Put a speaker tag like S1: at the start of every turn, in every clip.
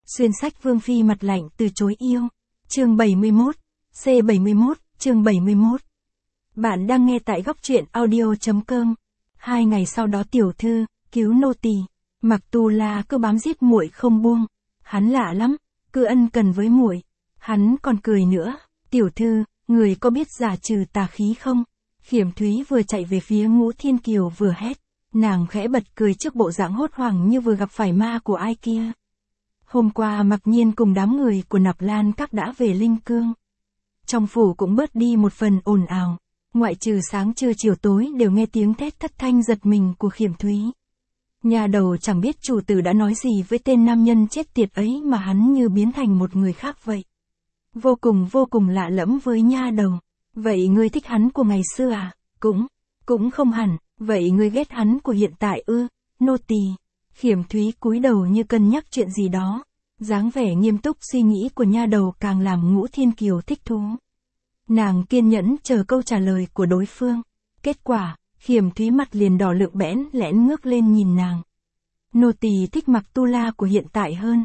S1: Xuyên sách Vương Phi mặt lạnh từ chối yêu. Chương 71, C71, chương 71. Bạn đang nghe tại góc truyện audio.com. 2 ngày sau đó tiểu thư, cứu nô tỳ. Mặc Tu La cứ bám giết muội không buông. Hắn lạ lắm, cứ ân cần với muội. Hắn còn cười nữa, tiểu thư, người có biết giả trừ tà khí không? Khiểm Thúy vừa chạy về phía Ngũ Thiên Kiều vừa hét. Nàng khẽ bật cười trước bộ dạng hốt hoảng như vừa gặp phải ma của ai kia. Hôm qua Mặc Nhiên cùng đám người của Nạp Lan Các đã về Linh Cương. Trong phủ cũng bớt đi một phần ồn ào, ngoại trừ sáng trưa chiều tối đều nghe tiếng thét thất thanh giật mình của Khiểm Thúy. Nhà đầu chẳng biết chủ tử đã nói gì với tên nam nhân chết tiệt ấy mà hắn như biến thành một người khác vậy. Vô cùng lạ lẫm với nha đầu. Vậy ngươi thích hắn của ngày xưa à? Cũng không hẳn. Vậy ngươi ghét hắn của hiện tại ư? Nô tỳ. Khiểm Thúy cúi đầu như cân nhắc chuyện gì đó. Dáng vẻ nghiêm túc suy nghĩ của nha đầu càng làm Ngũ Thiên Kiều thích thú. Nàng kiên nhẫn chờ câu trả lời của đối phương. Kết quả, Khiểm Thúy mặt liền đỏ lựng bẽn lẽn ngước lên nhìn nàng. Nô tỳ thích Mặc Tu La của hiện tại hơn.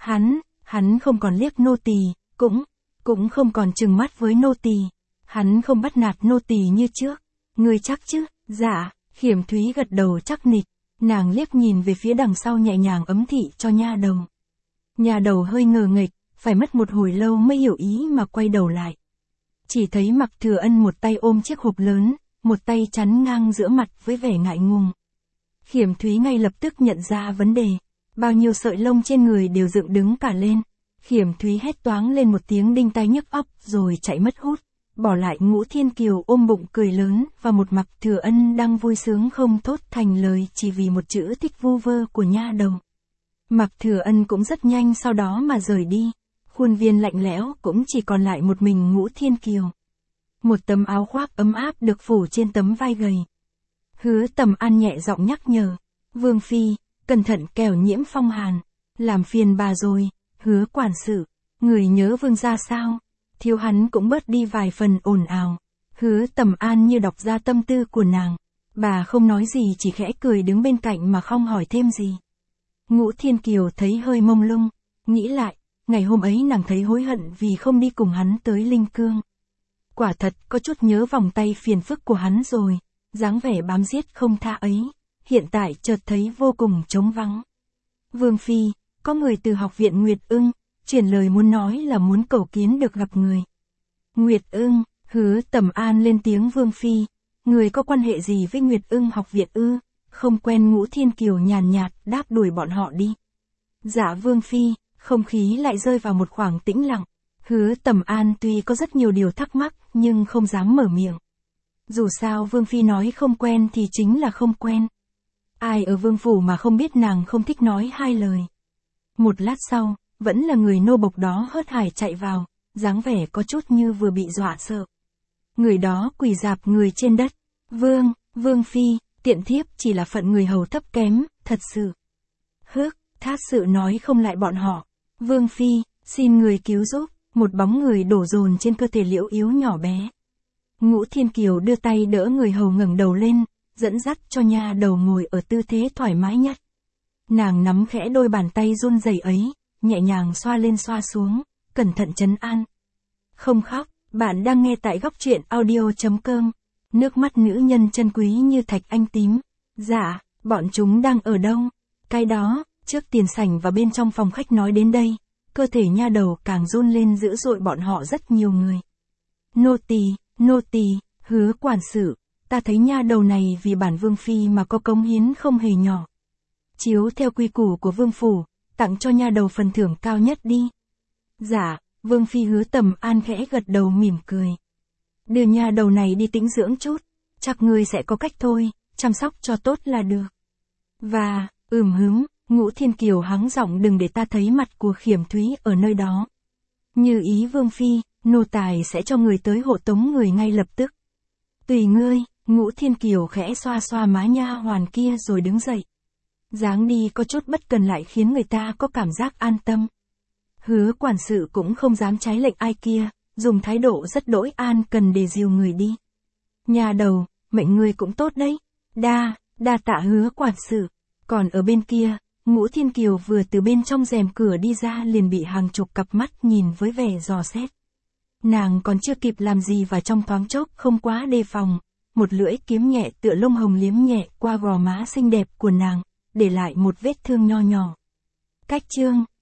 S1: Hắn không còn liếc nô tỳ, cũng không còn trừng mắt với nô tỳ. Hắn không bắt nạt nô tỳ như trước. Ngươi chắc chứ? Dạ. Khiểm Thúy gật đầu chắc nịch. Nàng liếc nhìn về phía đằng sau nhẹ nhàng ấm thị cho nha đầu. Nha đầu hơi ngờ nghệch, phải mất một hồi lâu mới hiểu ý mà quay đầu lại. Chỉ thấy Mặc Thừa Ân một tay ôm chiếc hộp lớn, một tay chắn ngang giữa mặt với vẻ ngại ngùng. Khiểm Thúy ngay lập tức nhận ra vấn đề. Bao nhiêu sợi lông trên người đều dựng đứng cả lên. Khiểm Thúy hét toáng lên một tiếng đinh tai nhức óc rồi chạy mất hút. Bỏ lại Ngũ Thiên Kiều ôm bụng cười lớn và một Mặc Thừa Ân đang vui sướng không thốt thành lời chỉ vì một chữ thích vu vơ của nha đầu. Mặc Thừa Ân cũng rất nhanh sau đó mà rời đi. Khuôn viên lạnh lẽo cũng chỉ còn lại một mình Ngũ Thiên Kiều. Một tấm áo khoác ấm áp được phủ trên tấm vai gầy. Hứa Tầm An nhẹ giọng nhắc nhở. Vương Phi, cẩn thận kẻo nhiễm phong hàn. Làm phiền bà rồi, Hứa quản sự. Người nhớ vương gia sao? Thiếu hắn cũng bớt đi vài phần ồn ào. Hứa Tầm An như đọc ra tâm tư của nàng. Bà không nói gì chỉ khẽ cười đứng bên cạnh mà không hỏi thêm gì. Ngũ Thiên Kiều thấy hơi mông lung. Nghĩ lại, ngày hôm ấy nàng thấy hối hận vì không đi cùng hắn tới Linh Cương. Quả thật có chút nhớ vòng tay phiền phức của hắn rồi. Dáng vẻ bám giết không tha ấy, hiện tại chợt thấy vô cùng trống vắng. Vương Phi, có người từ học viện Nguyệt Ưng, truyền lời muốn nói là muốn cầu kiến được gặp người. Nguyệt Ưng, Hứa Tầm An lên tiếng. Vương Phi, người có quan hệ gì với Nguyệt Ưng học viện ư? Không quen. Ngũ Thiên Kiều nhàn nhạt đáp đuổi bọn họ đi. Dạ Vương Phi. Không khí lại rơi vào một khoảng tĩnh lặng. Hứa Tầm An tuy có rất nhiều điều thắc mắc nhưng không dám mở miệng. Dù sao Vương Phi nói không quen thì chính là không quen. Ai ở vương phủ mà không biết nàng không thích nói hai lời. Một lát sau, vẫn là người nô bộc đó hớt hải chạy vào, dáng vẻ có chút như vừa bị dọa sợ. Người đó quỳ rạp người trên đất. Vương Phi, tiện thiếp chỉ là phận người hầu thấp kém, thật sự. Thát sự nói không lại bọn họ. Vương Phi, xin người cứu giúp. Một bóng người đổ dồn trên cơ thể liễu yếu nhỏ bé. Ngũ Thiên Kiều đưa tay đỡ người hầu ngẩng đầu lên, dẫn dắt cho nha đầu ngồi ở tư thế thoải mái nhất. Nàng nắm khẽ đôi bàn tay run rẩy ấy, nhẹ nhàng xoa lên xoa xuống, cẩn thận trấn an. Không khóc, bạn đang nghe tại góc truyện audio.com. Nước mắt nữ nhân chân quý như thạch anh tím. Dạ, bọn chúng đang ở đâu? Cái đó, trước tiền sảnh và bên trong phòng khách nói đến đây. Cơ thể nha đầu càng run lên dữ dội. Bọn họ rất nhiều người. Nô tỳ, Hứa quản sự, ta thấy nha đầu này vì bản Vương Phi mà có cống hiến không hề nhỏ. Chiếu theo quy củ của Vương phủ, tặng cho nha đầu phần thưởng cao nhất đi. Dạ, Vương Phi. Hứa Tầm An khẽ gật đầu mỉm cười. Đưa nha đầu này đi tĩnh dưỡng chút, chắc ngươi sẽ có cách thôi, chăm sóc cho tốt là được. Và, Ngũ Thiên Kiều hắng giọng đừng để ta thấy mặt của Khiểm Thúy ở nơi đó. Như ý Vương Phi, nô tài sẽ cho người tới hộ tống người ngay lập tức. Tùy ngươi. Ngũ Thiên Kiều khẽ xoa xoa má nha hoàn kia rồi đứng dậy. Dáng đi có chút bất cần lại khiến người ta có cảm giác an tâm. Hứa quản sự cũng không dám trái lệnh ai kia, dùng thái độ rất đỗi an cần để dìu người đi. Nhà đầu, mệnh ngươi cũng tốt đấy. Đa tạ Hứa quản sự. Còn ở bên kia, Ngũ Thiên Kiều vừa từ bên trong rèm cửa đi ra liền bị hàng chục cặp mắt nhìn với vẻ dò xét. Nàng còn chưa kịp làm gì và trong thoáng chốc không quá đề phòng, một lưỡi kiếm nhẹ tựa lông hồng liếm nhẹ qua gò má xinh đẹp của nàng, để lại một vết thương nho nhỏ. Cách chương